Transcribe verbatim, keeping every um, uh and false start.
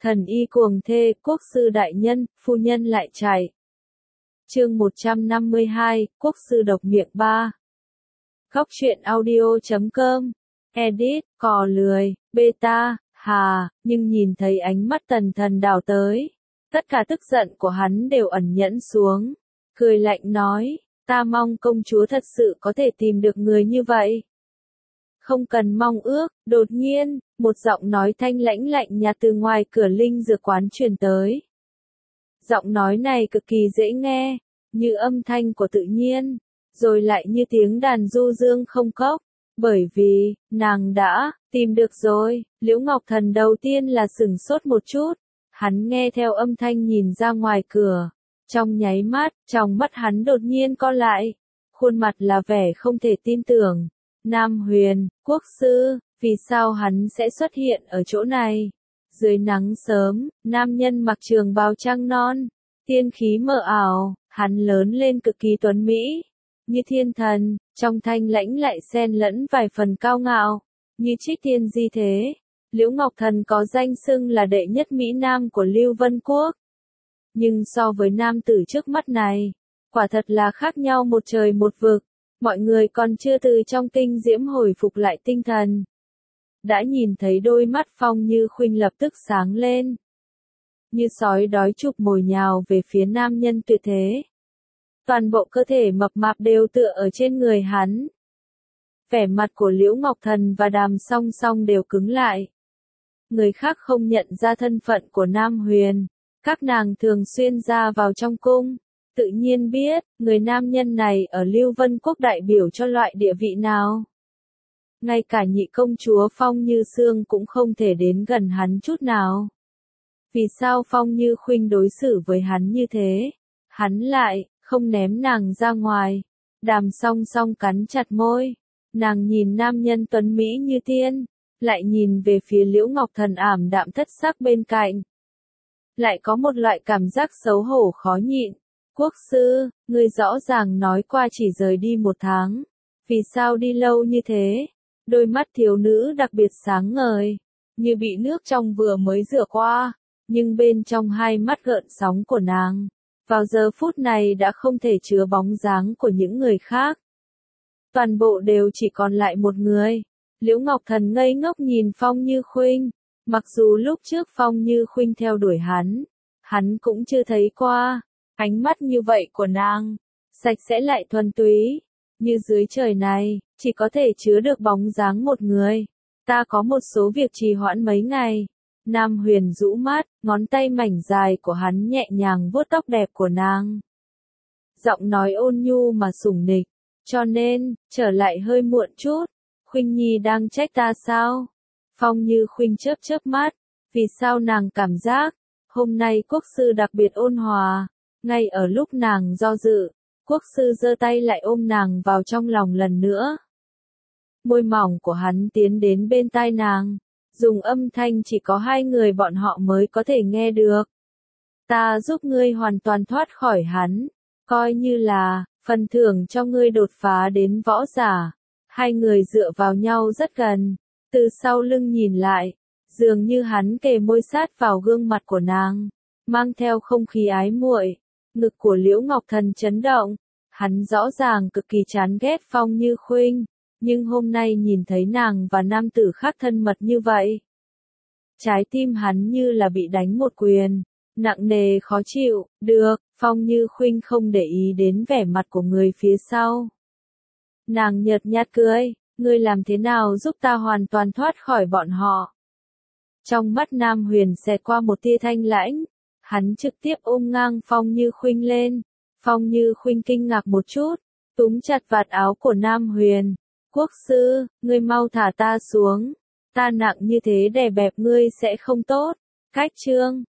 Thần y cuồng thê, quốc sư đại nhân, phu nhân lại chạy. Chương một trăm năm mươi hai, quốc sư độc miệng ba. Góc truyện audio chấm com. Edit, cò lười, beta, hà, nhưng nhìn thấy ánh mắt Tần Thần đảo tới. Tất cả tức giận của hắn đều ẩn nhẫn xuống. Cười lạnh nói, ta mong công chúa thật sự có thể tìm được người như vậy. Không cần mong ước, đột nhiên, một giọng nói thanh lãnh lạnh nhạt từ ngoài cửa linh dược quán truyền tới. Giọng nói này cực kỳ dễ nghe, như âm thanh của tự nhiên, rồi lại như tiếng đàn du dương không cốc, bởi vì, nàng đã, tìm được rồi. Liễu Ngọc Thần đầu tiên là sửng sốt một chút, hắn nghe theo âm thanh nhìn ra ngoài cửa, trong nháy mắt, trong mắt hắn đột nhiên co lại, khuôn mặt là vẻ không thể tin tưởng. Nam Huyền, quốc sư, vì sao hắn sẽ xuất hiện ở chỗ này? Dưới nắng sớm, nam nhân mặc trường bào trăng non, tiên khí mờ ảo, hắn lớn lên cực kỳ tuấn mỹ, như thiên thần, trong thanh lãnh lại xen lẫn vài phần cao ngạo, như trích tiên di thế. Liễu Ngọc Thần có danh xưng là đệ nhất Mỹ Nam của Lưu Vân Quốc. Nhưng so với nam tử trước mắt này, quả thật là khác nhau một trời một vực. Mọi người còn chưa từ trong kinh diễm hồi phục lại tinh thần. Đã nhìn thấy đôi mắt Phong Như Khuynh lập tức sáng lên. Như sói đói chụp mồi nhào về phía nam nhân tuyệt thế. Toàn bộ cơ thể mập mạp đều tựa ở trên người hắn. Vẻ mặt của Liễu Ngọc Thần và Đàm Song Song đều cứng lại. Người khác không nhận ra thân phận của Nam Huyền. Các nàng thường xuyên ra vào trong cung. Tự nhiên biết, người nam nhân này ở Lưu Vân Quốc đại biểu cho loại địa vị nào. Ngay cả nhị công chúa Phong Như Sương cũng không thể đến gần hắn chút nào. Vì sao Phong Như Khuynh đối xử với hắn như thế? Hắn lại, không ném nàng ra ngoài. Đàm Song Song cắn chặt môi. Nàng nhìn nam nhân tuấn Mỹ như tiên, lại nhìn về phía Liễu Ngọc Thần ảm đạm thất sắc bên cạnh. Lại có một loại cảm giác xấu hổ khó nhịn. Quốc sư, ngươi rõ ràng nói qua chỉ rời đi một tháng. Vì sao đi lâu như thế? Đôi mắt thiếu nữ đặc biệt sáng ngời, như bị nước trong vừa mới rửa qua, nhưng bên trong hai mắt gợn sóng của nàng, vào giờ phút này đã không thể chứa bóng dáng của những người khác. Toàn bộ đều chỉ còn lại một người. Liễu Ngọc Thần ngây ngốc nhìn Phong Như Khuynh, mặc dù lúc trước Phong Như Khuynh theo đuổi hắn, hắn cũng chưa thấy qua. Ánh mắt như vậy của nàng, sạch sẽ lại thuần túy, như dưới trời này, chỉ có thể chứa được bóng dáng một người. Ta có một số việc trì hoãn mấy ngày. Nam Huyền rũ mắt, ngón tay mảnh dài của hắn nhẹ nhàng vuốt tóc đẹp của nàng. Giọng nói ôn nhu mà sủng nịch, cho nên, trở lại hơi muộn chút. Khuynh Nhi đang trách ta sao? Phong Như Khuynh chớp chớp mắt, vì sao nàng cảm giác, hôm nay quốc sư đặc biệt ôn hòa. Ngay ở lúc nàng do dự, quốc sư giơ tay lại ôm nàng vào trong lòng lần nữa. Môi mỏng của hắn tiến đến bên tai nàng, dùng âm thanh chỉ có hai người bọn họ mới có thể nghe được. Ta giúp ngươi hoàn toàn thoát khỏi hắn, coi như là phần thưởng cho ngươi đột phá đến võ giả. Hai người dựa vào nhau rất gần, từ sau lưng nhìn lại, dường như hắn kề môi sát vào gương mặt của nàng, mang theo không khí ái muội. Ngực của Liễu Ngọc Thần chấn động, hắn rõ ràng cực kỳ chán ghét Phong Như Khuynh, nhưng hôm nay nhìn thấy nàng và nam tử khác thân mật như vậy. Trái tim hắn như là bị đánh một quyền, nặng nề khó chịu. Được, Phong Như Khuynh không để ý đến vẻ mặt của người phía sau. Nàng nhợt nhạt cười, ngươi làm thế nào giúp ta hoàn toàn thoát khỏi bọn họ? Trong mắt Nam Huyền xẹt qua một tia thanh lãnh. Hắn trực tiếp ôm ngang Phong Như Khuynh lên. Phong Như Khuynh kinh ngạc một chút, túm chặt vạt áo của Nam Huyền. Quốc sư, ngươi mau thả ta xuống. Ta nặng như thế đè bẹp ngươi sẽ không tốt. Cách chương,